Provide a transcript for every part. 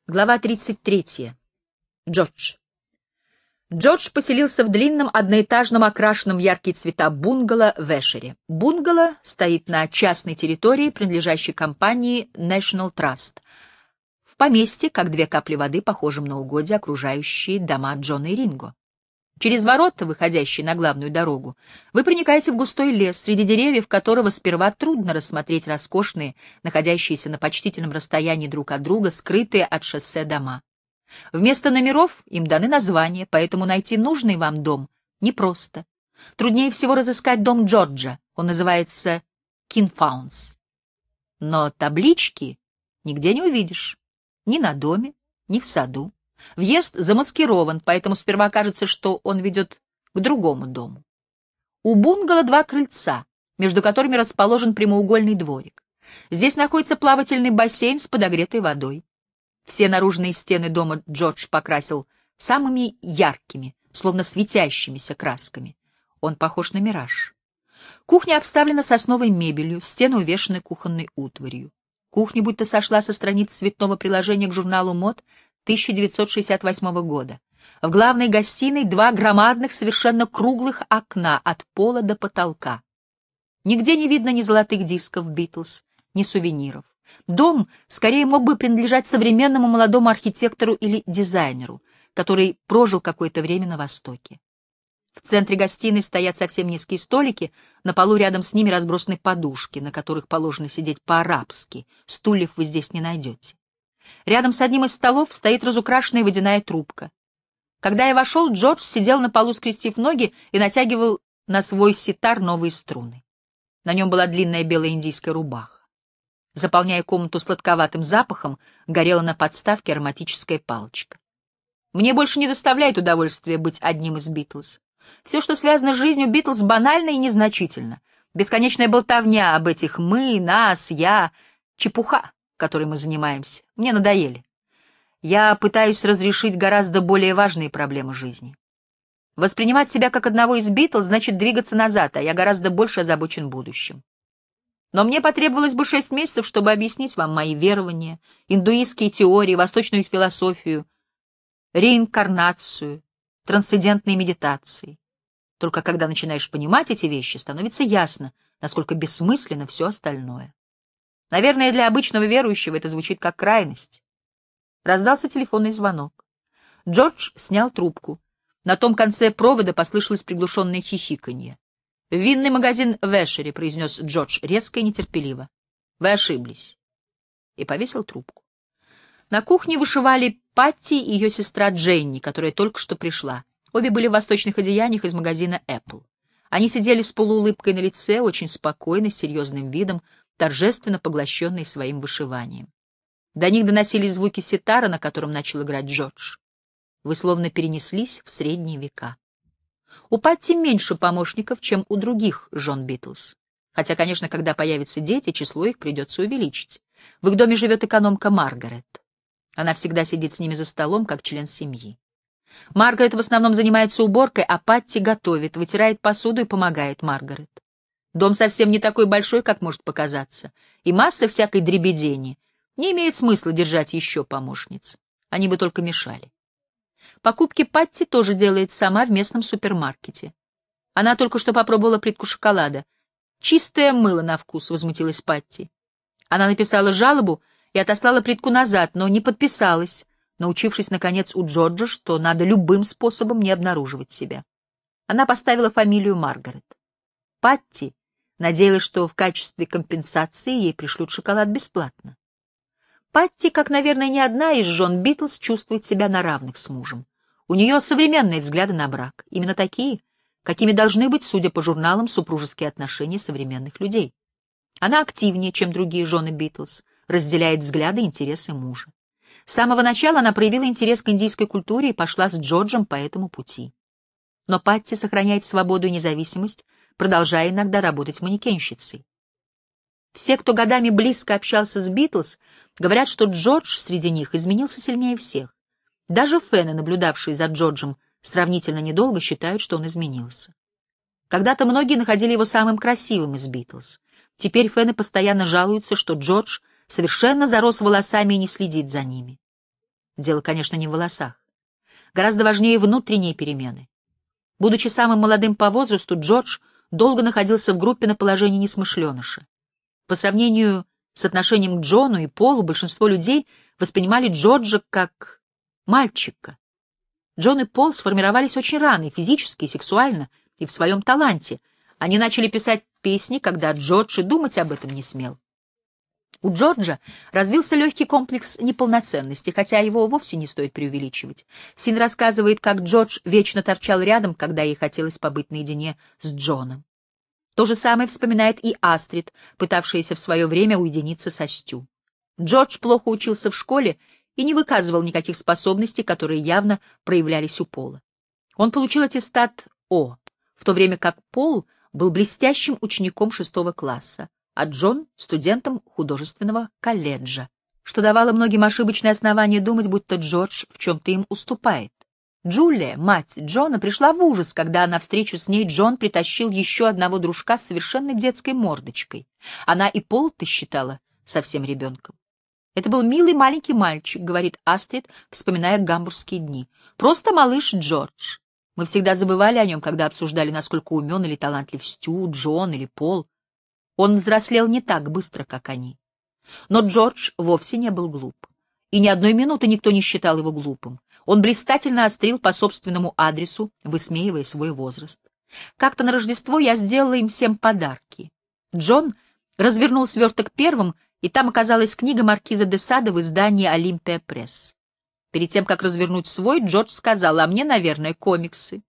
Глава 33. Джордж. Джордж поселился в длинном одноэтажном окрашенном в яркие цвета бунгало в Эшере. Бунгало стоит на частной территории, принадлежащей компании National Trust, в поместье, как две капли воды, похожем на угодья, окружающие дома Джона и Ринго. Через ворота, выходящие на главную дорогу, вы проникаете в густой лес, среди деревьев которого сперва трудно рассмотреть роскошные, находящиеся на почтительном расстоянии друг от друга, скрытые от шоссе дома. Вместо номеров им даны названия, поэтому найти нужный вам дом непросто. Труднее всего разыскать дом Джорджа, он называется Кинфаунс. Но таблички нигде не увидишь, ни на доме, ни в саду. Въезд замаскирован, поэтому сперва кажется, что он ведет к другому дому. У бунгало два крыльца, между которыми расположен прямоугольный дворик. Здесь находится плавательный бассейн с подогретой водой. Все наружные стены дома Джордж покрасил самыми яркими, словно светящимися красками. Он похож на мираж. Кухня обставлена сосновой мебелью, стены увешаны кухонной утварью. Кухня будто сошла со страниц цветного приложения к журналу мод 1968 года. В главной гостиной два громадных, совершенно круглых окна от пола до потолка. Нигде не видно ни золотых дисков «Битлз», ни сувениров. Дом скорее мог бы принадлежать современному молодому архитектору или дизайнеру, который прожил какое-то время на Востоке. В центре гостиной стоят совсем низкие столики, на полу рядом с ними разбросаны подушки, на которых положено сидеть по-арабски, стульев вы здесь не найдете. Рядом с одним из столов стоит разукрашенная водяная трубка. Когда я вошел, Джордж сидел на полу, скрестив ноги, и натягивал на свой ситар новые струны. На нем была длинная белая индийская рубаха. Заполняя комнату сладковатым запахом, горела на подставке ароматическая палочка. Мне больше не доставляет удовольствия быть одним из Битлз. Все, что связано с жизнью Битлз, банально и незначительно. Бесконечная болтовня об этих «мы», «нас», «я», чепуха, которой мы занимаемся, мне надоели. Я пытаюсь разрешить гораздо более важные проблемы жизни. Воспринимать себя как одного из Битлз значит двигаться назад, а я гораздо больше озабочен будущим. Но мне потребовалось бы 6 месяцев, чтобы объяснить вам мои верования, индуистские теории, восточную философию, реинкарнацию, трансцендентные медитации. Только когда начинаешь понимать эти вещи, становится ясно, насколько бессмысленно все остальное. Наверное, для обычного верующего это звучит как крайность. Раздался телефонный звонок. Джордж снял трубку. На том конце провода послышалось приглушенное хихиканье. «Винный магазин в Эшере», — произнес Джордж резко и нетерпеливо. «Вы ошиблись». И повесил трубку. На кухне вышивали Патти и ее сестра Дженни, которая только что пришла. Обе были в восточных одеяниях из магазина Apple. Они сидели с полуулыбкой на лице, очень спокойно, с серьезным видом, торжественно поглощенные своим вышиванием. До них доносились звуки ситара, на котором начал играть Джордж. Вы словно перенеслись в средние века. У Патти меньше помощников, чем у других жен Битлз. Хотя, конечно, когда появятся дети, число их придется увеличить. В их доме живет экономка Маргарет. Она всегда сидит с ними за столом, как член семьи. Маргарет в основном занимается уборкой, а Патти готовит, вытирает посуду и помогает Маргарет. Дом совсем не такой большой, как может показаться, и масса всякой дребедени. Не имеет смысла держать еще помощниц. Они бы только мешали. Покупки Патти тоже делает сама в местном супермаркете. Она только что попробовала плитку шоколада. «Чистое мыло на вкус», — возмутилась Патти. Она написала жалобу и отослала плитку назад, но не подписалась, научившись, наконец, у Джорджа, что надо любым способом не обнаруживать себя. Она поставила фамилию Маргарет. Патти надеялась, что в качестве компенсации ей пришлют шоколад бесплатно. Патти, как, наверное, ни одна из жен Битлз, чувствует себя на равных с мужем. У нее современные взгляды на брак, именно такие, какими должны быть, судя по журналам, супружеские отношения современных людей. Она активнее, чем другие жены Битлз, разделяет взгляды и интересы мужа. С самого начала она проявила интерес к индийской культуре и пошла с Джорджем по этому пути. Но Патти сохраняет свободу и независимость, продолжая иногда работать манекенщицей. Все, кто годами близко общался с Битлз, говорят, что Джордж среди них изменился сильнее всех. Даже фэны, наблюдавшие за Джорджем сравнительно недолго, считают, что он изменился. Когда-то многие находили его самым красивым из Битлз. Теперь фэны постоянно жалуются, что Джордж совершенно зарос волосами и не следит за ними. Дело, конечно, не в волосах. Гораздо важнее внутренние перемены. Будучи самым молодым по возрасту, Джордж долго находился в группе на положении несмышленыша. По сравнению с отношением к Джону и Полу, большинство людей воспринимали Джорджа как мальчика. Джон и Пол сформировались очень рано, и физически, и сексуально, и в своем таланте. Они начали писать песни, когда Джордж и думать об этом не смел. У Джорджа развился легкий комплекс неполноценности, хотя его вовсе не стоит преувеличивать. Син рассказывает, как Джордж вечно торчал рядом, когда ей хотелось побыть наедине с Джоном. То же самое вспоминает и Астрид, пытавшаяся в свое время уединиться со Стю. Джордж плохо учился в школе и не выказывал никаких способностей, которые явно проявлялись у Пола. Он получил аттестат О, в то время как Пол был блестящим учеником 6 класса, а Джон — студентом художественного колледжа, что давало многим ошибочное основание думать, будто Джордж в чем-то им уступает. Джулия, мать Джона, пришла в ужас, когда на встречу с ней Джон притащил еще одного дружка с совершенно детской мордочкой. Она и Пол-то считала совсем ребенком. «Это был милый маленький мальчик», — говорит Астрид, вспоминая гамбургские дни. «Просто малыш Джордж. Мы всегда забывали о нем, когда обсуждали, насколько умен или талантлив Стю, Джон или Пол. Он взрослел не так быстро, как они. Но Джордж вовсе не был глуп. И ни одной минуты никто не считал его глупым. Он блистательно острил по собственному адресу, высмеивая свой возраст. Как-то на Рождество я сделала им всем подарки. Джон развернул сверток первым, и там оказалась книга маркиза де Сада в издании «Олимпия Пресс». Перед тем, как развернуть свой, Джордж сказал: «А мне, наверное, комиксы».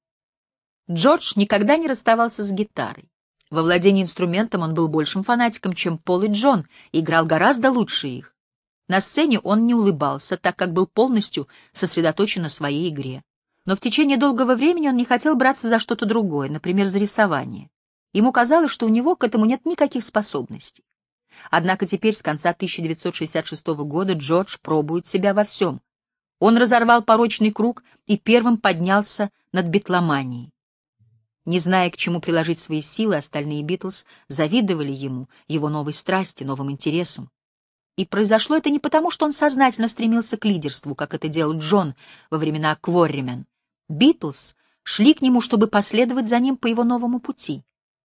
Джордж никогда не расставался с гитарой. Во владении инструментом он был большим фанатиком, чем Пол и Джон, и играл гораздо лучше их. На сцене он не улыбался, так как был полностью сосредоточен на своей игре. Но в течение долгого времени он не хотел браться за что-то другое, например, за рисование. Ему казалось, что у него к этому нет никаких способностей. Однако теперь, с конца 1966 года, Джордж пробует себя во всем. Он разорвал порочный круг и первым поднялся над битломанией. Не зная, к чему приложить свои силы, остальные Битлз завидовали ему, его новой страсти, новым интересам. И произошло это не потому, что он сознательно стремился к лидерству, как это делал Джон во времена Кворримен. Битлз шли к нему, чтобы последовать за ним по его новому пути.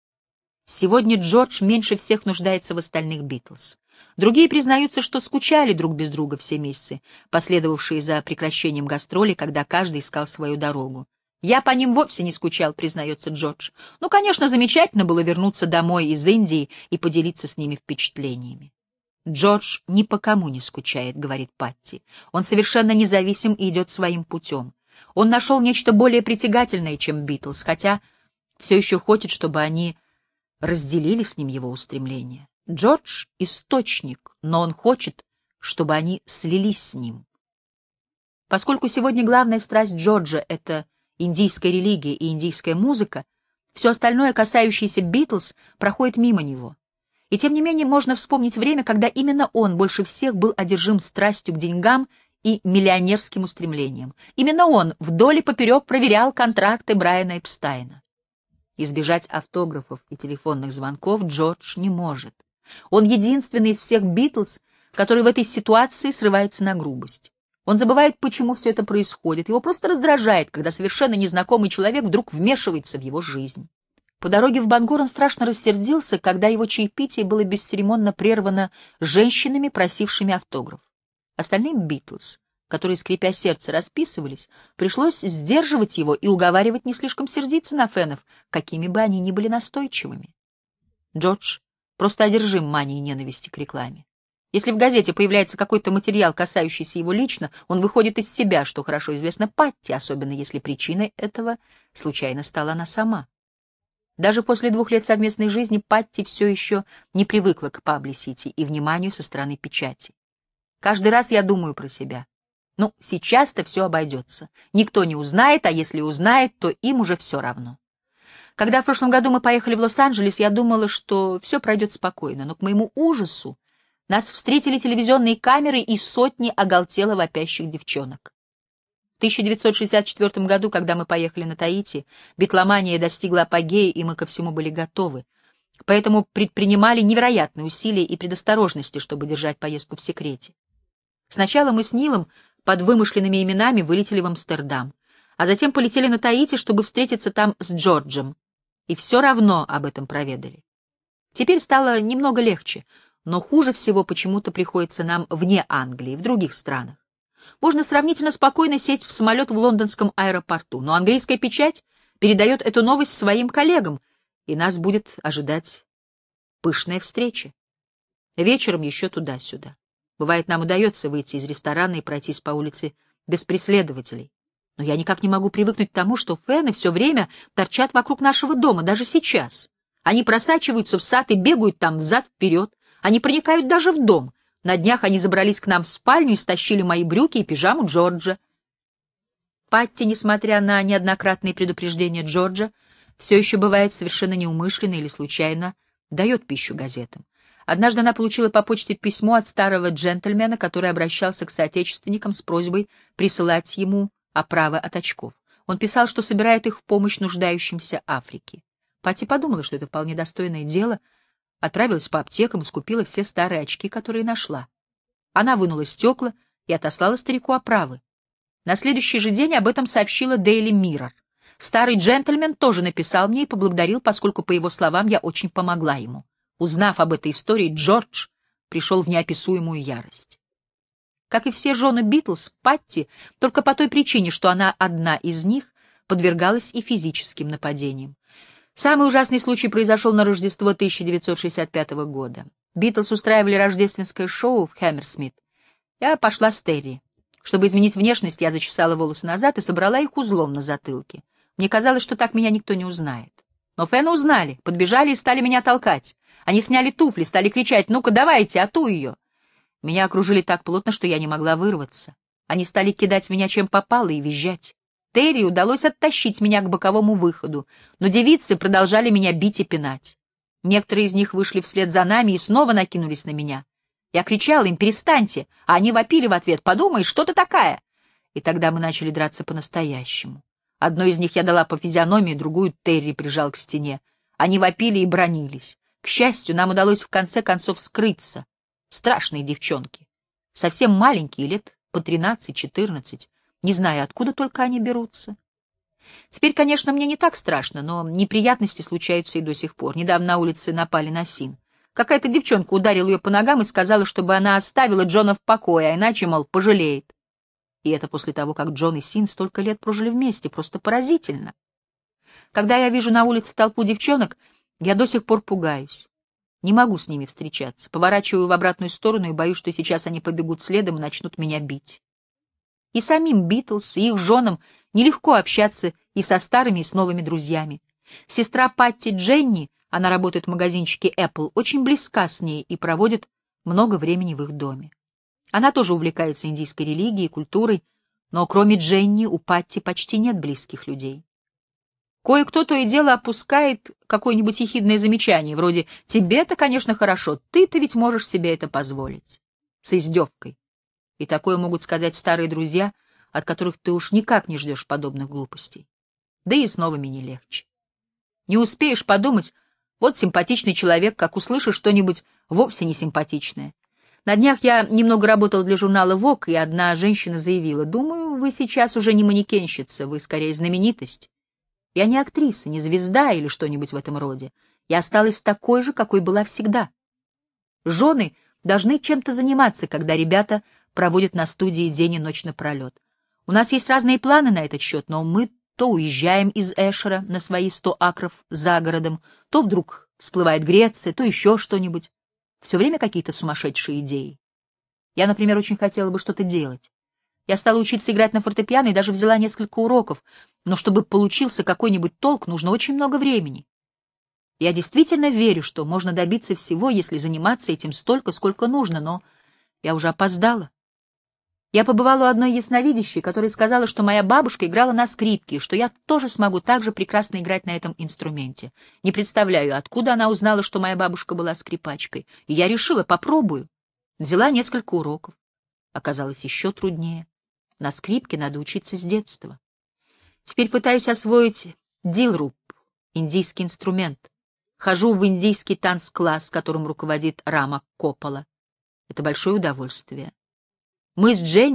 Сегодня Джордж меньше всех нуждается в остальных Битлз. Другие признаются, что скучали друг без друга все месяцы, последовавшие за прекращением гастролей, когда каждый искал свою дорогу. «Я по ним вовсе не скучал», — признается Джордж. «Ну, конечно, замечательно было вернуться домой из Индии и поделиться с ними впечатлениями». «Джордж ни по кому не скучает», — говорит Патти. «Он совершенно независим и идет своим путем. Он нашел нечто более притягательное, чем Битлз, хотя все еще хочет, чтобы они разделили с ним его устремления. Джордж — источник, но он хочет, чтобы они слились с ним». Поскольку сегодня главная страсть Джорджа — это индийская религия и индийская музыка, все остальное, касающееся Битлз, проходит мимо него. И тем не менее можно вспомнить время, когда именно он больше всех был одержим страстью к деньгам и миллионерским устремлениям. Именно он вдоль и поперек проверял контракты Брайана Эпстайна. Избежать автографов и телефонных звонков Джордж не может. Он единственный из всех Битлз, который в этой ситуации срывается на грубость. Он забывает, почему все это происходит. Его просто раздражает, когда совершенно незнакомый человек вдруг вмешивается в его жизнь. По дороге в Бангор он страшно рассердился, когда его чаепитие было бесцеремонно прервано женщинами, просившими автограф. Остальным Битлз, которые, скрипя сердце, расписывались, пришлось сдерживать его и уговаривать не слишком сердиться на фенов, какими бы они ни были настойчивыми. Джордж просто одержим манией ненависти к рекламе. Если в газете появляется какой-то материал, касающийся его лично, он выходит из себя, что хорошо известно Патти, особенно если причиной этого случайно стала она сама. Даже после 2 лет совместной жизни Патти все еще не привыкла к паблисити и вниманию со стороны печати. Каждый раз я думаю про себя. Ну, сейчас-то все обойдется. Никто не узнает, а если узнает, то им уже все равно. Когда в прошлом году мы поехали в Лос-Анджелес, я думала, что все пройдет спокойно, но к моему ужасу нас встретили телевизионные камеры и сотни оголтело вопящих девчонок. В 1964 году, когда мы поехали на Таити, битломания достигла апогея, и мы ко всему были готовы. Поэтому предпринимали невероятные усилия и предосторожности, чтобы держать поездку в секрете. Сначала мы с Нилом под вымышленными именами вылетели в Амстердам, а затем полетели на Таити, чтобы встретиться там с Джорджем, и все равно об этом проведали. Теперь стало немного легче, но хуже всего почему-то приходится нам вне Англии, в других странах. Можно сравнительно спокойно сесть в самолет в лондонском аэропорту, но английская печать передает эту новость своим коллегам, и нас будет ожидать пышная встреча. Вечером еще туда-сюда. Бывает, нам удается выйти из ресторана и пройтись по улице без преследователей. Но я никак не могу привыкнуть к тому, что фены все время торчат вокруг нашего дома, даже сейчас. Они просачиваются в сад и бегают там взад-вперед. Они проникают даже в дом. На днях они забрались к нам в спальню и стащили мои брюки и пижаму Джорджа. Патти, несмотря на неоднократные предупреждения Джорджа, все еще бывает совершенно неумышленно или случайно дает пищу газетам. Однажды она получила по почте письмо от старого джентльмена, который обращался к соотечественникам с просьбой присылать ему оправы от очков. Он писал, что собирает их в помощь нуждающимся Африке. Патти подумала, что это вполне достойное дело, отправилась по аптекам и скупила все старые очки, которые нашла. Она вынула стекла и отослала старику оправы. На следующий же день об этом сообщила Daily Mirror. Старый джентльмен тоже написал мне и поблагодарил, поскольку, по его словам, я очень помогла ему. Узнав об этой истории, Джордж пришел в неописуемую ярость. Как и все жены Битлз, Патти, только по той причине, что она одна из них, подвергалась и физическим нападениям. Самый ужасный случай произошел на Рождество 1965 года. Битлз устраивали рождественское шоу в Хэмерсмит. Я пошла с Терри. Чтобы изменить внешность, я зачесала волосы назад и собрала их узлом на затылке. Мне казалось, что так меня никто не узнает. Но фэны узнали, подбежали и стали меня толкать. Они сняли туфли, стали кричать: «Ну-ка, давайте, ату ее!» Меня окружили так плотно, что я не могла вырваться. Они стали кидать в меня чем попало и визжать. Терри удалось оттащить меня к боковому выходу, но девицы продолжали меня бить и пинать. Некоторые из них вышли вслед за нами и снова накинулись на меня. Я кричала им: «Перестаньте!» А они вопили в ответ: «Подумай, что ты такая?» И тогда мы начали драться по-настоящему. Одной из них я дала по физиономии, другую Терри прижал к стене. Они вопили и бранились. К счастью, нам удалось в конце концов скрыться. Страшные девчонки. Совсем маленькие, лет по 13-14. Не знаю, откуда только они берутся. Теперь, конечно, мне не так страшно, но неприятности случаются и до сих пор. Недавно на улице напали на Син. Какая-то девчонка ударила ее по ногам и сказала, чтобы она оставила Джона в покое, а иначе, мол, пожалеет. И это после того, как Джон и Син столько лет прожили вместе. Просто поразительно. Когда я вижу на улице толпу девчонок, я до сих пор пугаюсь. Не могу с ними встречаться. Поворачиваю в обратную сторону и боюсь, что сейчас они побегут следом и начнут меня бить. И самим Битлз, и их женам нелегко общаться и со старыми, и с новыми друзьями. Сестра Патти Дженни, она работает в магазинчике Apple, очень близка с ней и проводит много времени в их доме. Она тоже увлекается индийской религией, культурой, но кроме Дженни у Патти почти нет близких людей. Кое-кто то и дело опускает какое-нибудь ехидное замечание, вроде «тебе-то, конечно, хорошо, ты-то ведь можешь себе это позволить», с издевкой. И такое могут сказать старые друзья, от которых ты уж никак не ждешь подобных глупостей. Да и с новыми не легче. Не успеешь подумать, вот симпатичный человек, как услышишь что-нибудь вовсе не симпатичное. На днях я немного работала для журнала Vogue, и одна женщина заявила: «Думаю, вы сейчас уже не манекенщица, вы скорее знаменитость». Я не актриса, не звезда или что-нибудь в этом роде. Я осталась такой же, какой была всегда. Жены должны чем-то заниматься, когда ребята проводят на студии день и ночь напролет. У нас есть разные планы на этот счет, но мы то уезжаем из Эшера на свои 100 акров за городом, то вдруг всплывает Греция, то еще что-нибудь. Все время какие-то сумасшедшие идеи. Я, например, очень хотела бы что-то делать. Я стала учиться играть на фортепиано и даже взяла несколько уроков, но чтобы получился какой-нибудь толк, нужно очень много времени. Я действительно верю, что можно добиться всего, если заниматься этим столько, сколько нужно, но я уже опоздала. Я побывала у одной ясновидящей, которая сказала, что моя бабушка играла на скрипке, и что я тоже смогу так же прекрасно играть на этом инструменте. Не представляю, откуда она узнала, что моя бабушка была скрипачкой, и я решила, попробую. Взяла несколько уроков. Оказалось еще труднее. На скрипке надо учиться с детства. Теперь пытаюсь освоить дилруп, индийский инструмент. Хожу в индийский танцкласс, которым руководит Рама Коппола. Это большое удовольствие. Мы с Дженни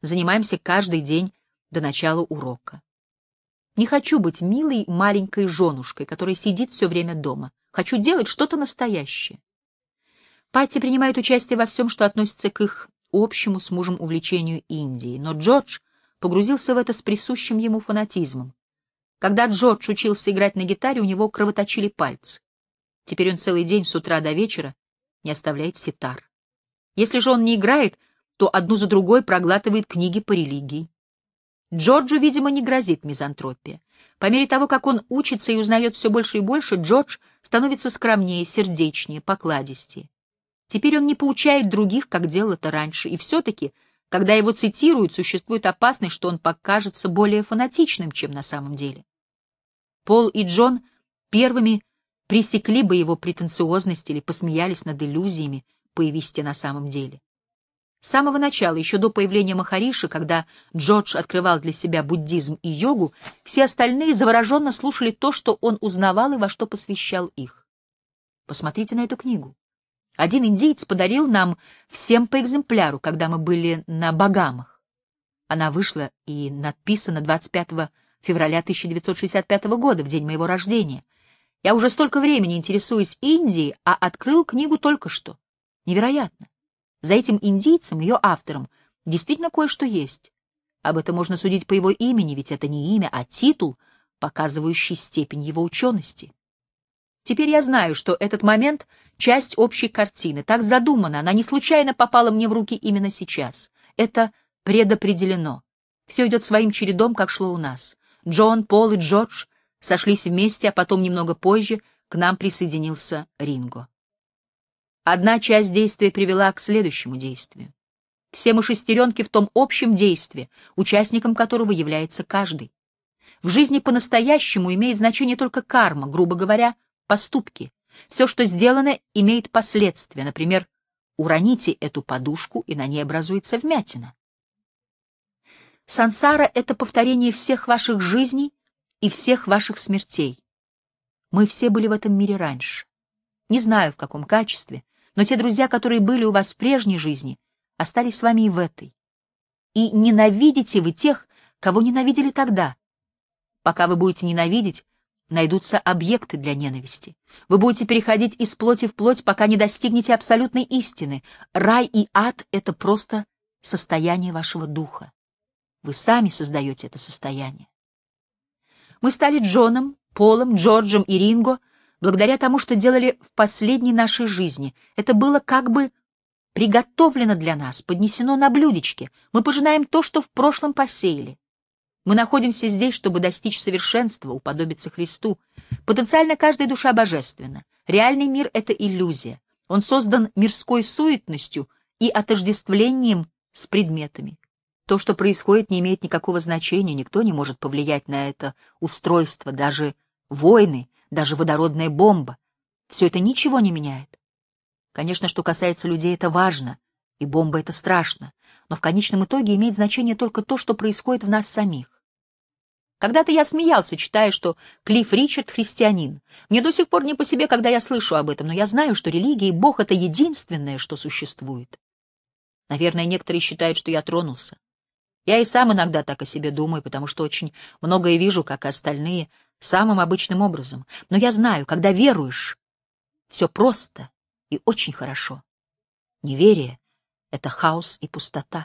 занимаемся каждый день до начала урока. Не хочу быть милой маленькой женушкой, которая сидит все время дома. Хочу делать что-то настоящее. Патти принимает участие во всем, что относится к их общему с мужем увлечению Индией, но Джордж погрузился в это с присущим ему фанатизмом. Когда Джордж учился играть на гитаре, у него кровоточили пальцы. Теперь он целый день с утра до вечера не оставляет ситар. Если же он не играет, то одну за другой проглатывает книги по религии. Джорджу, видимо, не грозит мизантропия. По мере того, как он учится и узнает все больше и больше, Джордж становится скромнее, сердечнее, покладистее. Теперь он не поучает других, как делал это раньше, и все-таки, когда его цитируют, существует опасность, что он покажется более фанатичным, чем на самом деле. Пол и Джон первыми пресекли бы его претенциозность или посмеялись над иллюзиями, появись те на самом деле. С самого начала, еще до появления Махариши, когда Джордж открывал для себя буддизм и йогу, все остальные завороженно слушали то, что он узнавал и во что посвящал их. Посмотрите на эту книгу. Один индиец подарил нам всем по экземпляру, когда мы были на Багамах. Она вышла и надписана 25 февраля 1965 года, в день моего рождения. Я уже столько времени интересуюсь Индией, а открыл книгу только что. Невероятно. За этим индийцем, ее автором, действительно кое-что есть. Об этом можно судить по его имени, ведь это не имя, а титул, показывающий степень его учености. Теперь я знаю, что этот момент — часть общей картины. Так задумано, она не случайно попала мне в руки именно сейчас. Это предопределено. Все идет своим чередом, как шло у нас. Джон, Пол и Джордж сошлись вместе, а потом немного позже к нам присоединился Ринго. Одна часть действия привела к следующему действию. Все мы шестеренки в том общем действии, участником которого является каждый. В жизни по-настоящему имеет значение только карма, грубо говоря, поступки. Все, что сделано, имеет последствия. Например, уроните эту подушку, и на ней образуется вмятина. Сансара — это повторение всех ваших жизней и всех ваших смертей. Мы все были в этом мире раньше. Не знаю, в каком качестве, но те друзья, которые были у вас в прежней жизни, остались с вами и в этой. И ненавидите вы тех, кого ненавидели тогда. Пока вы будете ненавидеть, найдутся объекты для ненависти. Вы будете переходить из плоти в плоть, пока не достигнете абсолютной истины. Рай и ад — это просто состояние вашего духа. Вы сами создаете это состояние. Мы стали Джоном, Полом, Джорджем и Ринго благодаря тому, что делали в последней нашей жизни. Это было как бы приготовлено для нас, поднесено на блюдечке. Мы пожинаем то, что в прошлом посеяли. Мы находимся здесь, чтобы достичь совершенства, уподобиться Христу. Потенциально каждая душа божественна. Реальный мир — это иллюзия. Он создан мирской суетностью и отождествлением с предметами. То, что происходит, не имеет никакого значения, никто не может повлиять на это устройство, даже войны, даже водородная бомба. Все это ничего не меняет. Конечно, что касается людей, это важно, и бомба — это страшно, но в конечном итоге имеет значение только то, что происходит в нас самих. Когда-то я смеялся, читая, что Клифф Ричард — христианин. Мне до сих пор не по себе, когда я слышу об этом, но я знаю, что религия и Бог — это единственное, что существует. Наверное, некоторые считают, что я тронулся. Я и сам иногда так о себе думаю, потому что очень многое вижу, как и остальные, самым обычным образом. Но я знаю, когда веруешь, все просто и очень хорошо. Неверие — это хаос и пустота.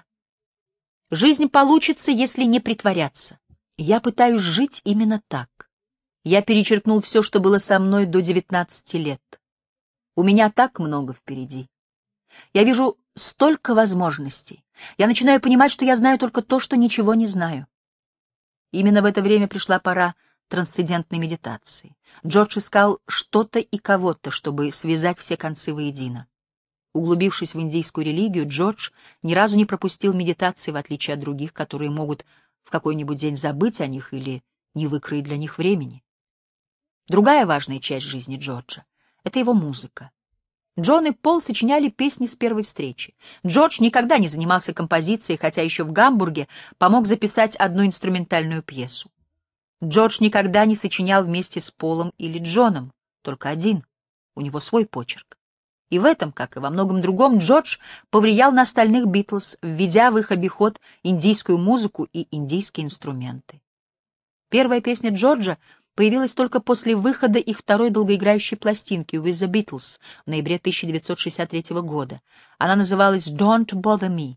Жизнь получится, если не притворяться. Я пытаюсь жить именно так. Я перечеркнул все, что было со мной до 19 лет. У меня так много впереди. Я вижу столько возможностей. Я начинаю понимать, что я знаю только то, что ничего не знаю. Именно в это время пришла пора трансцендентной медитации. Джордж искал что-то и кого-то, чтобы связать все концы воедино. Углубившись в индийскую религию, Джордж ни разу не пропустил медитации, в отличие от других, которые могут в какой-нибудь день забыть о них или не выкроить для них времени. Другая важная часть жизни Джорджа — это его музыка. Джон и Пол сочиняли песни с первой встречи. Джордж никогда не занимался композицией, хотя еще в Гамбурге помог записать одну инструментальную пьесу. Джордж никогда не сочинял вместе с Полом или Джоном, только один, у него свой почерк. И в этом, как и во многом другом, Джордж повлиял на остальных Битлз, введя в их обиход индийскую музыку и индийские инструменты. Первая песня Джорджа появилась только после выхода их второй долгоиграющей пластинки «With the Beatles» в ноябре 1963 года. Она называлась «Don't Bother Me».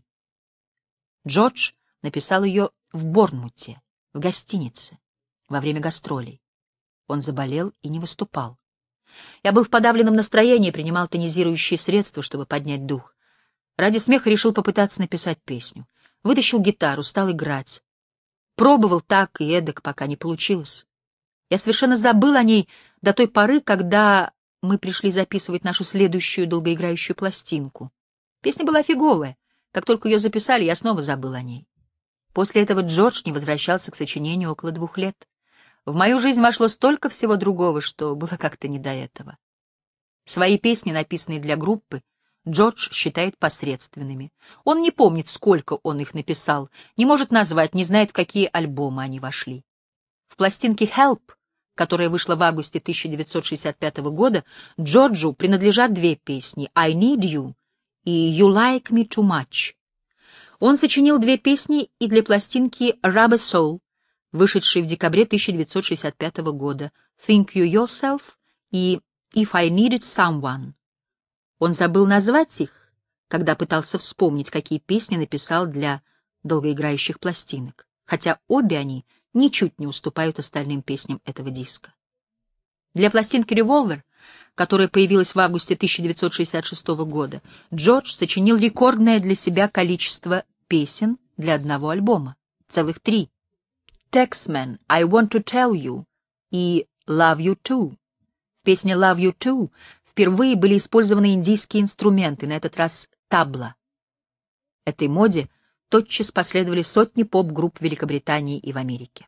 Джордж написал ее в Борнмуте, в гостинице, во время гастролей. Он заболел и не выступал. Я был в подавленном настроении, принимал тонизирующие средства, чтобы поднять дух. Ради смеха решил попытаться написать песню. Вытащил гитару, стал играть. Пробовал так и эдак, пока не получилось. Я совершенно забыл о ней до той поры, когда мы пришли записывать нашу следующую долгоиграющую пластинку. Песня была фиговая. Как только ее записали, я снова забыл о ней. После этого Джордж не возвращался к сочинению около 2 лет. В мою жизнь вошло столько всего другого, что было как-то не до этого. Свои песни, написанные для группы, Джордж считает посредственными. Он не помнит, сколько он их написал, не может назвать, не знает, в какие альбомы они вошли. В пластинке «Help», которая вышла в августе 1965 года, Джорджу принадлежат 2 песни «I Need You» и «You Like Me Too Much». Он сочинил 2 песни и для пластинки «Rubber Soul», вышедшей в декабре 1965 года, «Think You Yourself» и «If I Needed Someone». Он забыл назвать их, когда пытался вспомнить, какие песни написал для долгоиграющих пластинок, хотя обе они ничуть не уступают остальным песням этого диска. Для пластинки «Revolver», которая появилась в августе 1966 года, Джордж сочинил рекордное для себя количество песен для одного альбома, целых 3. «Taxman», «I Want to Tell You» и «Love You Too». В песне «Love You Too» впервые были использованы индийские инструменты, на этот раз табла. Этой моде тотчас последовали сотни поп-групп в Великобритании и в Америке.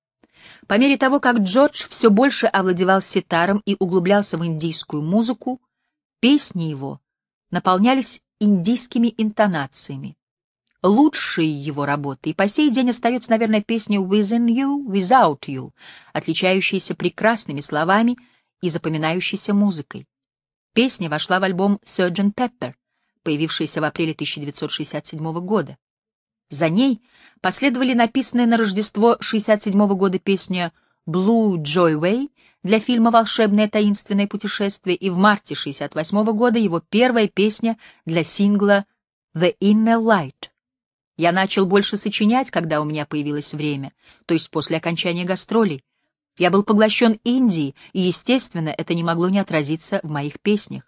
По мере того, как Джордж все больше овладевал ситаром и углублялся в индийскую музыку, песни его наполнялись индийскими интонациями. Лучшей его работой и по сей день остается, наверное, песня «Within You, Without You», отличающаяся прекрасными словами и запоминающейся музыкой. Песня вошла в альбом «Sgt. Pepper», появившийся в апреле 1967 года. За ней последовали написанная на Рождество 1967 года песня «Blue Joy Way» для фильма «Волшебное таинственное путешествие» и в марте 1968 года его первая песня для сингла «The Inner Light». Я начал больше сочинять, когда у меня появилось время, то есть после окончания гастролей. Я был поглощен Индией, и, естественно, это не могло не отразиться в моих песнях.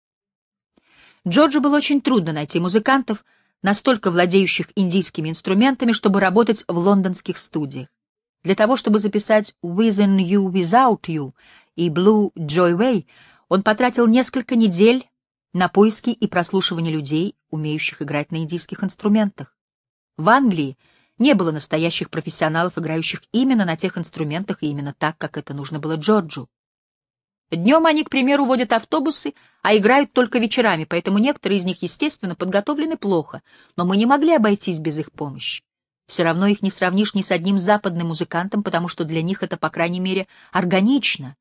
Джорджу было очень трудно найти музыкантов, настолько владеющих индийскими инструментами, чтобы работать в лондонских студиях. Для того, чтобы записать «Within You, Without You» и «Blue Joy Way», он потратил несколько недель на поиски и прослушивание людей, умеющих играть на индийских инструментах. В Англии не было настоящих профессионалов, играющих именно на тех инструментах и именно так, как это нужно было Джорджу. Днем они, к примеру, водят автобусы, а играют только вечерами, поэтому некоторые из них, естественно, подготовлены плохо, но мы не могли обойтись без их помощи. Все равно их не сравнишь ни с одним западным музыкантом, потому что для них это, по крайней мере, органично.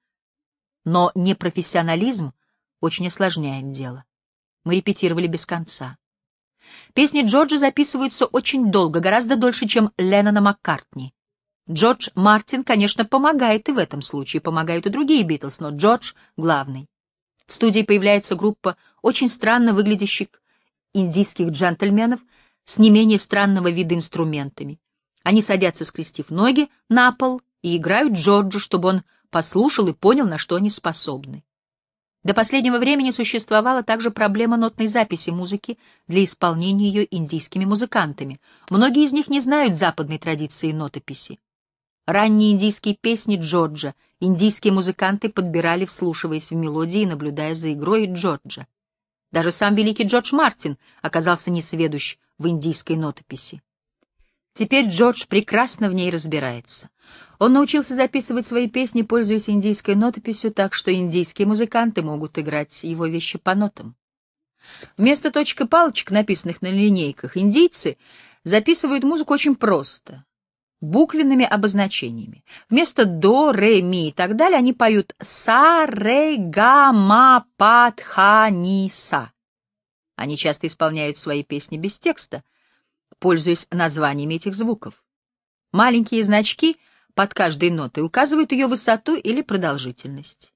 Но непрофессионализм очень осложняет дело. Мы репетировали без конца. Песни Джорджа записываются очень долго, гораздо дольше, чем Леннона Маккартни. Джордж Мартин, конечно, помогает и в этом случае, помогают и другие Битлз, но Джордж главный. В студии появляется группа очень странно выглядящих индийских джентльменов с не менее странного вида инструментами. Они садятся, скрестив ноги, на пол и играют Джорджу, чтобы он послушал и понял, на что они способны. До последнего времени существовала также проблема нотной записи музыки для исполнения ее индийскими музыкантами. Многие из них не знают западной традиции нотописи. Ранние индийские песни Джорджа индийские музыканты подбирали, вслушиваясь в мелодии и наблюдая за игрой Джорджа. Даже сам великий Джордж Мартин оказался несведущ в индийской нотописи. Теперь Джордж прекрасно в ней разбирается. Он научился записывать свои песни, пользуясь индийской нотописью, так что индийские музыканты могут играть его вещи по нотам. Вместо точек и палочек, написанных на линейках, индийцы записывают музыку очень просто. буквенными обозначениями. Вместо до, ре, ми и так далее они поют са, ре, га, ма, па, тха, ни, са. Они часто исполняют свои песни без текста, пользуясь названиями этих звуков. Маленькие значки под каждой нотой указывают ее высоту или продолжительность.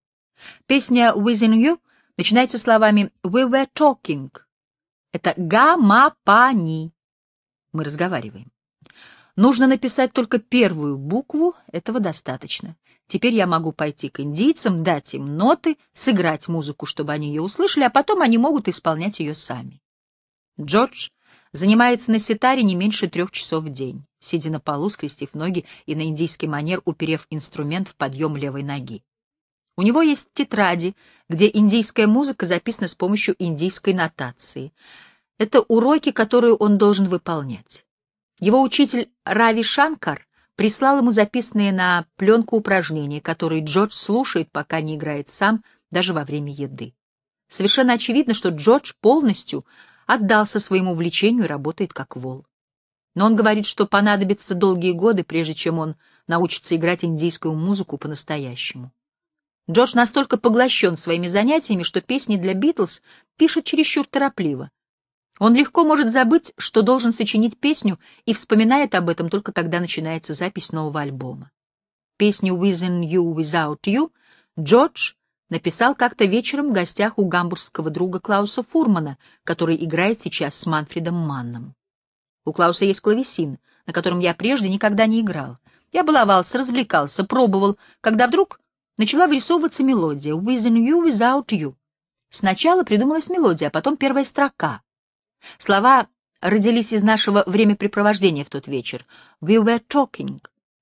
Песня «Within You» начинается словами «We were talking». Это га, ма, па, ни. Мы разговариваем. Нужно написать только первую букву, этого достаточно. Теперь я могу пойти к индийцам, дать им ноты, сыграть музыку, чтобы они ее услышали, а потом они могут исполнять ее сами. Джордж занимается на ситаре не меньше 3 часов в день, сидя на полу, скрестив ноги и на индийский манер уперев инструмент в подъем левой ноги. У него есть тетради, где индийская музыка записана с помощью индийской нотации. Это уроки, которые он должен выполнять. Его учитель Рави Шанкар прислал ему записанные на пленку упражнения, которые Джордж слушает, пока не играет сам, даже во время еды. Совершенно очевидно, что Джордж полностью отдался своему увлечению и работает как вол. Но он говорит, что понадобятся долгие годы, прежде чем он научится играть индийскую музыку по-настоящему. Джордж настолько поглощен своими занятиями, что песни для Битлз пишет чересчур торопливо. Он легко может забыть, что должен сочинить песню, и вспоминает об этом только когда начинается запись нового альбома. Песню «Within You, Without You» Джордж написал как-то вечером в гостях у гамбургского друга Клауса Фурмана, который играет сейчас с Манфредом Манном. У Клауса есть клавесин, на котором я прежде никогда не играл. Я баловался, развлекался, пробовал, когда вдруг начала вырисовываться мелодия «Within You, Without You». Сначала придумалась мелодия, а потом первая строка. Слова родились из нашего времяпрепровождения в тот вечер. «We were talking».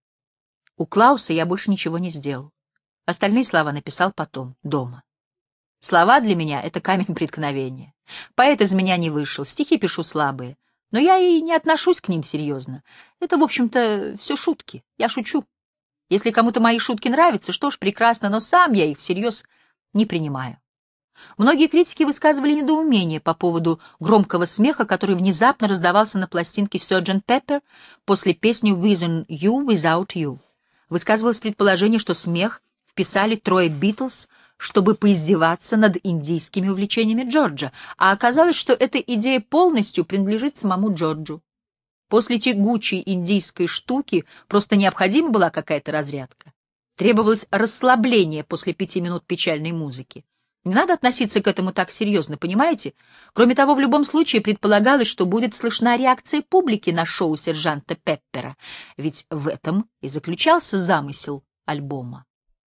У Клауса я больше ничего не сделал. Остальные слова написал потом, дома. Слова для меня — это камень преткновения. Поэт из меня не вышел, стихи пишу слабые, но я и не отношусь к ним серьезно. Это, в общем-то, все шутки. Я шучу. Если кому-то мои шутки нравятся, что ж, прекрасно, но сам я их всерьез не принимаю. Многие критики высказывали недоумение по поводу громкого смеха, который внезапно раздавался на пластинке Sgt. Pepper после песни «Within You, Without You». Высказывалось предположение, что смех вписали 3 Битлз, чтобы поиздеваться над индийскими увлечениями Джорджа, а оказалось, что эта идея полностью принадлежит самому Джорджу. После тягучей индийской штуки просто необходима была какая-то разрядка. Требовалось расслабление после 5 минут печальной музыки. Не надо относиться к этому так серьезно, понимаете? Кроме того, в любом случае предполагалось, что будет слышна реакция публики на шоу сержанта Пеппера, ведь в этом и заключался замысел альбома.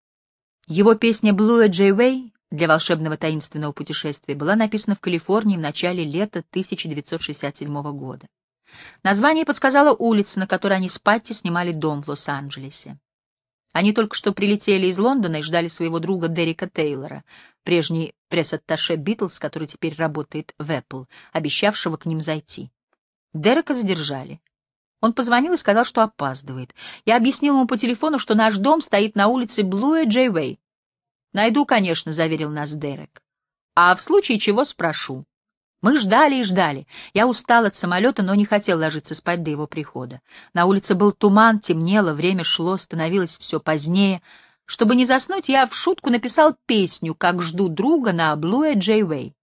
Его песня «Blue Jay Way» для волшебного таинственного путешествия была написана в Калифорнии в начале лета 1967 года. Название подсказала улица, на которой они с Патти снимали дом в Лос-Анджелесе. Они только что прилетели из Лондона и ждали своего друга Дерека Тейлора, прежний пресс-атташе Битлз, который теперь работает в Apple, обещавшего к ним зайти. Дерека задержали. Он позвонил и сказал, что опаздывает. Я объяснил ему по телефону, что наш дом стоит на улице Blue Jay Way. «Найду, конечно», — заверил нас Дерек. «А в случае чего спрошу». Мы ждали и ждали. Я устал от самолета, но не хотел ложиться спать до его прихода. На улице был туман, темнело, время шло, становилось все позднее. Чтобы не заснуть, я в шутку написал песню «Как жду друга» на Blue Jay Way.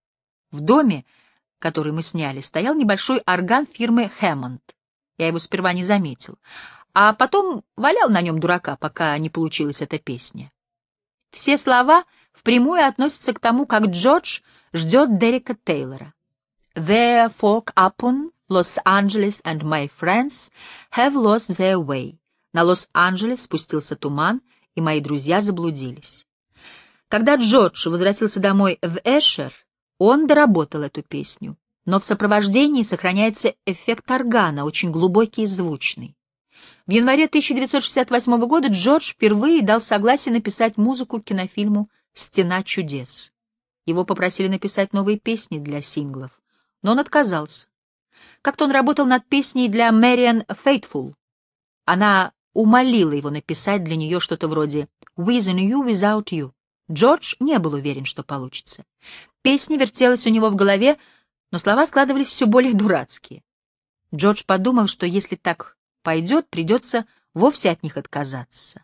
В доме, который мы сняли, стоял небольшой орган фирмы Hammond. Я его сперва не заметил, а потом валял на нем дурака, пока не получилась эта песня. Все слова впрямую относятся к тому, как Джордж ждет Дерека Тейлора. «There fog upon Los Angeles and my friends have lost their way». На Лос-Анджелес спустился туман, и мои друзья заблудились. Когда Джордж возвратился домой в Эшер, он доработал эту песню, но в сопровождении сохраняется эффект органа, очень глубокий и звучный. В январе 1968 года Джордж впервые дал согласие написать музыку к кинофильму «Стена чудес». Его попросили написать новые песни для синглов, но он отказался. Как-то он работал над песней для Мэриан Фейтфул. Она умолила его написать для нее что-то вроде «Within You, Without You». Джордж не был уверен, что получится. Песня вертелась у него в голове, но слова складывались все более дурацкие. Джордж подумал, что если так пойдет, придется вовсе от них отказаться.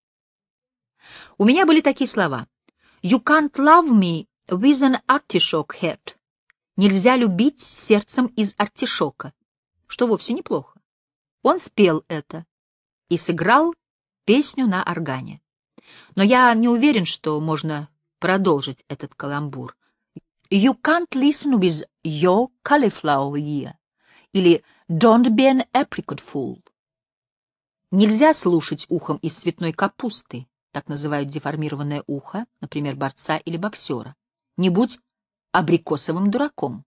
У меня были такие слова. «You can't love me with an artichoke heart». Нельзя любить сердцем из артишока, что вовсе неплохо. Он спел это и сыграл песню на органе. Но я не уверен, что можно продолжить этот каламбур. «You can't listen with your cauliflower ear» или «Don't be an apricot fool». Нельзя слушать ухом из цветной капусты, так называют деформированное ухо, например, борца или боксера. Не будь абрикосовым дураком.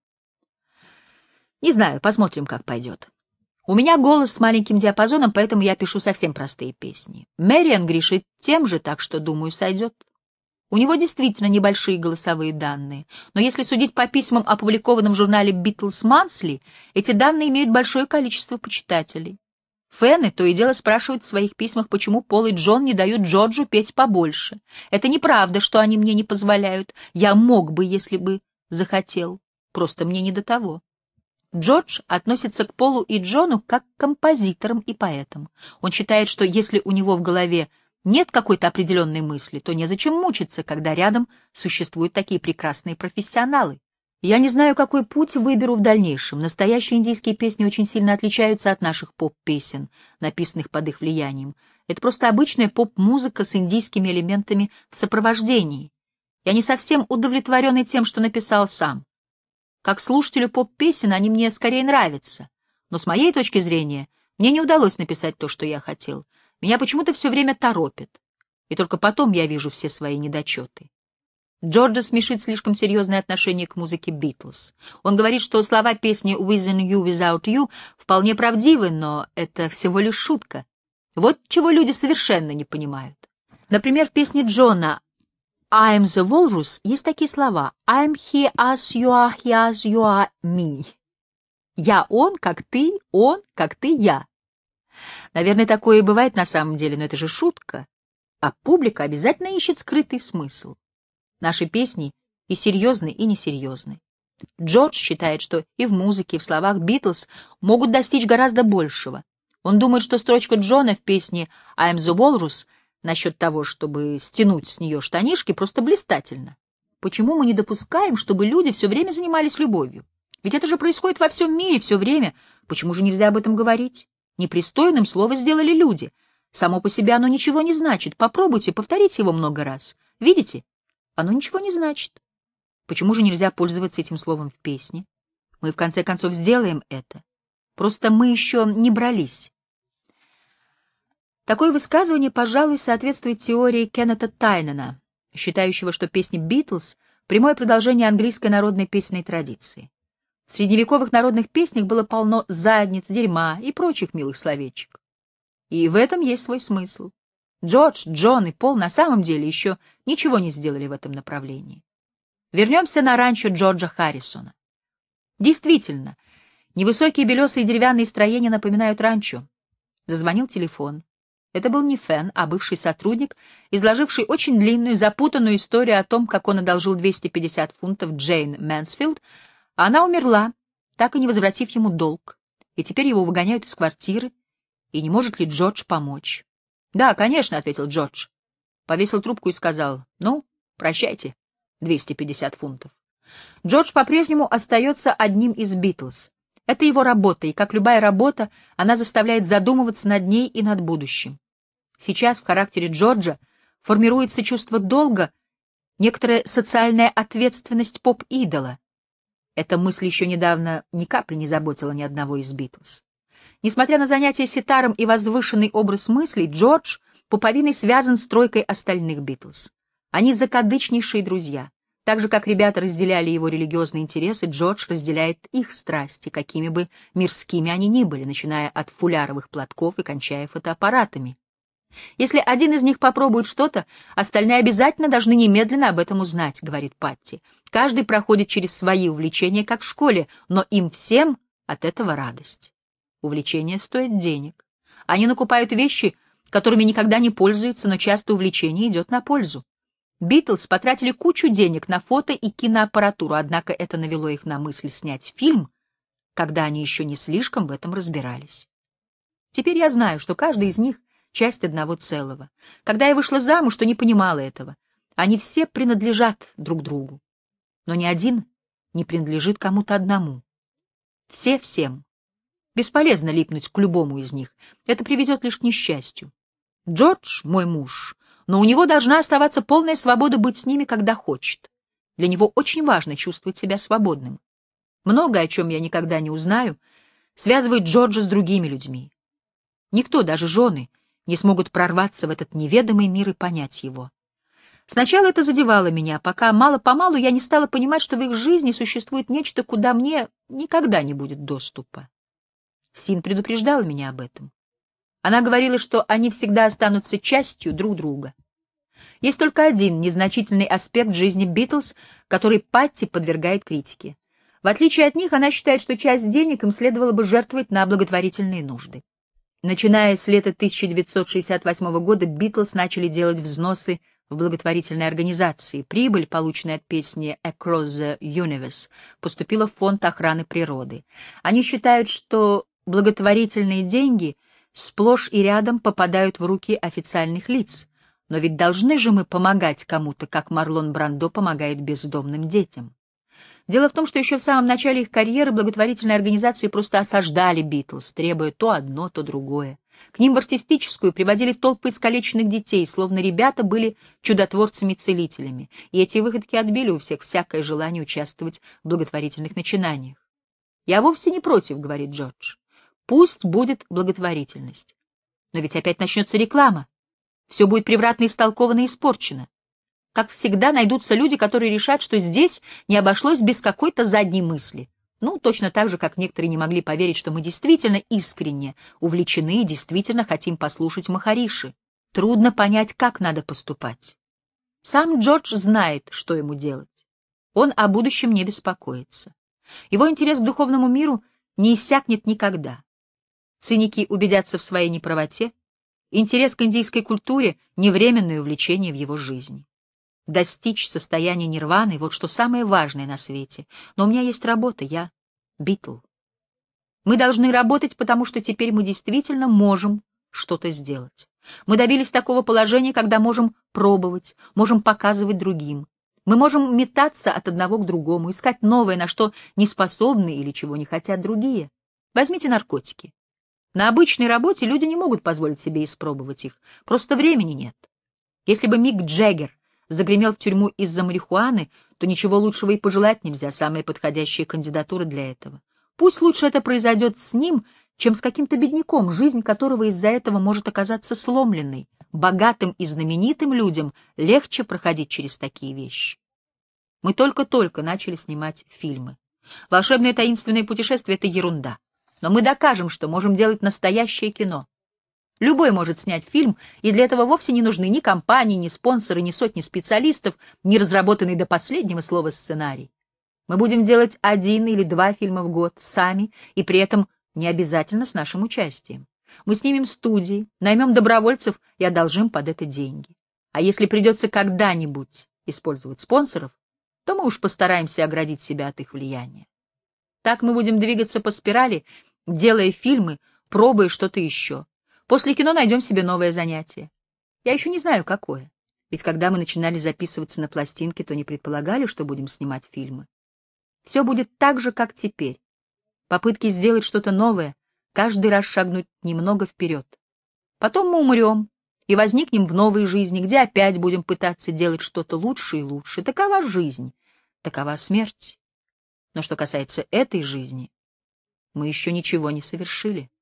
Не знаю, посмотрим, как пойдет. У меня голос с маленьким диапазоном, поэтому я пишу совсем простые песни. Мэриан грешит тем же, так что, думаю, сойдет. У него действительно небольшие голосовые данные, но если судить по письмам, опубликованным в журнале Beatles Monthly, эти данные имеют большое количество почитателей. Фэны то и дело спрашивают в своих письмах, почему Пол и Джон не дают Джорджу петь побольше. Это неправда, что они мне не позволяют. Я мог бы, если бы захотел. Просто мне не до того. Джордж относится к Полу и Джону как к композиторам и поэтам. Он считает, что если у него в голове нет какой-то определенной мысли, то незачем мучиться, когда рядом существуют такие прекрасные профессионалы. Я не знаю, какой путь выберу в дальнейшем. Настоящие индийские песни очень сильно отличаются от наших поп-песен, написанных под их влиянием. Это просто обычная поп-музыка с индийскими элементами в сопровождении. Я не совсем удовлетворен тем, что написал сам. Как слушателю поп-песен они мне скорее нравятся, но с моей точки зрения мне не удалось написать то, что я хотел. Меня почему-то все время торопят, и только потом я вижу все свои недочеты. Джорджа смешит слишком серьезное отношение к музыке Битлз. Он говорит, что слова песни «Within You, Without You» вполне правдивы, но это всего лишь шутка. Вот чего люди совершенно не понимают. Например, в песне Джона «I'm the Walrus» есть такие слова «I'm here as you are me». «Я он, как ты, я». Наверное, такое и бывает на самом деле, но это же шутка, а публика обязательно ищет скрытый смысл. Наши песни и серьезны, и несерьезны. Джордж считает, что и в музыке, и в словах Битлз могут достичь гораздо большего. Он думает, что строчка Джона в песне «I'm the Walrus» насчет того, чтобы стянуть с нее штанишки, просто блистательно. Почему мы не допускаем, чтобы люди все время занимались любовью? Ведь это же происходит во всем мире все время. Почему же нельзя об этом говорить? Непристойным слово сделали люди. Само по себе оно ничего не значит. Попробуйте повторить его много раз. Видите? Оно ничего не значит. Почему же нельзя пользоваться этим словом в песне? Мы, в конце концов, сделаем это. Просто мы еще не брались. Такое высказывание, пожалуй, соответствует теории Кеннета Тайнена, считающего, что песни Битлз — прямое продолжение английской народной песенной традиции. В средневековых народных песнях было полно задниц, дерьма и прочих милых словечек. И в этом есть свой смысл. Джордж, Джон и Пол на самом деле еще ничего не сделали в этом направлении. Вернемся на ранчо Джорджа Харрисона. Действительно, невысокие белесые деревянные строения напоминают ранчо. Зазвонил телефон. Это был не Фен, а бывший сотрудник, изложивший очень длинную, запутанную историю о том, как он одолжил 250 фунтов Джейн Мэнсфилд, а она умерла, так и не возвратив ему долг, и теперь его выгоняют из квартиры, и не может ли Джордж помочь? «Да, конечно», — ответил Джордж. Повесил трубку и сказал: «Ну, прощайте, 250 фунтов». Джордж по-прежнему остается одним из Битлз. Это его работа, и, как любая работа, она заставляет задумываться над ней и над будущим. Сейчас в характере Джорджа формируется чувство долга, некоторая социальная ответственность поп-идола. Эта мысль еще недавно ни капли не заботила ни одного из Битлз. Несмотря на занятия ситаром и возвышенный образ мыслей, Джордж пуповиной связан с тройкой остальных Битлз. Они закадычнейшие друзья. Так же, как ребята разделяли его религиозные интересы, Джордж разделяет их страсти, какими бы мирскими они ни были, начиная от фуляровых платков и кончая фотоаппаратами. Если один из них попробует что-то, остальные обязательно должны немедленно об этом узнать, говорит Патти. Каждый проходит через свои увлечения, как в школе, но им всем от этого радость. Увлечение стоит денег. Они накупают вещи, которыми никогда не пользуются, но часто увлечение идет на пользу. Битлз потратили кучу денег на фото и киноаппаратуру, однако это навело их на мысль снять фильм, когда они еще не слишком в этом разбирались. Теперь я знаю, что каждый из них — часть одного целого. Когда я вышла замуж, то не понимала этого. Они все принадлежат друг другу. Но ни один не принадлежит кому-то одному. Все всем. Бесполезно липнуть к любому из них. Это приведет лишь к несчастью. Джордж — мой муж, но у него должна оставаться полная свобода быть с ними, когда хочет. Для него очень важно чувствовать себя свободным. Многое, о чем я никогда не узнаю, связывает Джорджа с другими людьми. Никто, даже жены, не смогут прорваться в этот неведомый мир и понять его. Сначала это задевало меня, пока мало-помалу я не стала понимать, что в их жизни существует нечто, куда мне никогда не будет доступа. Син предупреждала меня об этом. Она говорила, что они всегда останутся частью друг друга. Есть только один незначительный аспект жизни Битлз, который Патти подвергает критике. В отличие от них, она считает, что часть денег им следовало бы жертвовать на благотворительные нужды. Начиная с лета 1968 года, Битлз начали делать взносы в благотворительные организации. Прибыль, полученная от песни «Across the Universe», поступила в фонд охраны природы. Они считают, что благотворительные деньги сплошь и рядом попадают в руки официальных лиц. Но ведь должны же мы помогать кому-то, как Марлон Брандо помогает бездомным детям. Дело в том, что еще в самом начале их карьеры благотворительные организации просто осаждали Битлз, требуя то одно, то другое. К ним в артистическую приводили толпы искалеченных детей, словно ребята были чудотворцами-целителями, и эти выходки отбили у всех всякое желание участвовать в благотворительных начинаниях. «Я вовсе не против», — говорит Джордж. «Пусть будет благотворительность. Но ведь опять начнется реклама. Все будет превратно истолковано и испорчено. Как всегда, найдутся люди, которые решат, что здесь не обошлось без какой-то задней мысли. Ну, точно так же, как некоторые не могли поверить, что мы действительно искренне увлечены и действительно хотим послушать Махариши. Трудно понять, как надо поступать. Сам Джордж знает, что ему делать. Он о будущем не беспокоится. Его интерес к духовному миру не иссякнет никогда. Циники убедятся в своей неправоте. Интерес к индийской культуре — невременное увлечение в его жизни. Достичь состояния нирваны — вот что самое важное на свете. Но у меня есть работа, я Битл. Мы должны работать, потому что теперь мы действительно можем что-то сделать. Мы добились такого положения, когда можем пробовать, можем показывать другим. Мы можем метаться от одного к другому, искать новое, на что не способны или чего не хотят другие. Возьмите наркотики. На обычной работе люди не могут позволить себе испробовать их, просто времени нет. Если бы Мик Джаггер загремел в тюрьму из-за марихуаны, то ничего лучшего и пожелать нельзя, самая подходящая кандидатура для этого. Пусть лучше это произойдет с ним, чем с каким-то бедняком, жизнь которого из-за этого может оказаться сломленной. Богатым и знаменитым людям легче проходить через такие вещи. Мы только-только начали снимать фильмы. «Волшебное таинственное путешествие» — это ерунда. Но мы докажем, что можем делать настоящее кино. Любой может снять фильм, и для этого вовсе не нужны ни компании, ни спонсоры, ни сотни специалистов, ни разработанный до последнего слова сценарий. Мы будем делать 1 или 2 фильма в год сами, и при этом не обязательно с нашим участием. Мы снимем студии, наймем добровольцев и одолжим под это деньги. А если придется когда-нибудь использовать спонсоров, то мы уж постараемся оградить себя от их влияния. Так мы будем двигаться по спирали, делая фильмы, пробуя что-то еще. После кино найдем себе новое занятие. Я еще не знаю, какое. Ведь когда мы начинали записываться на пластинки, то не предполагали, что будем снимать фильмы. Все будет так же, как теперь. Попытки сделать что-то новое, каждый раз шагнуть немного вперед. Потом мы умрем и возникнем в новой жизни, где опять будем пытаться делать что-то лучше и лучше. Такова жизнь, такова смерть. Но что касается этой жизни, мы еще ничего не совершили.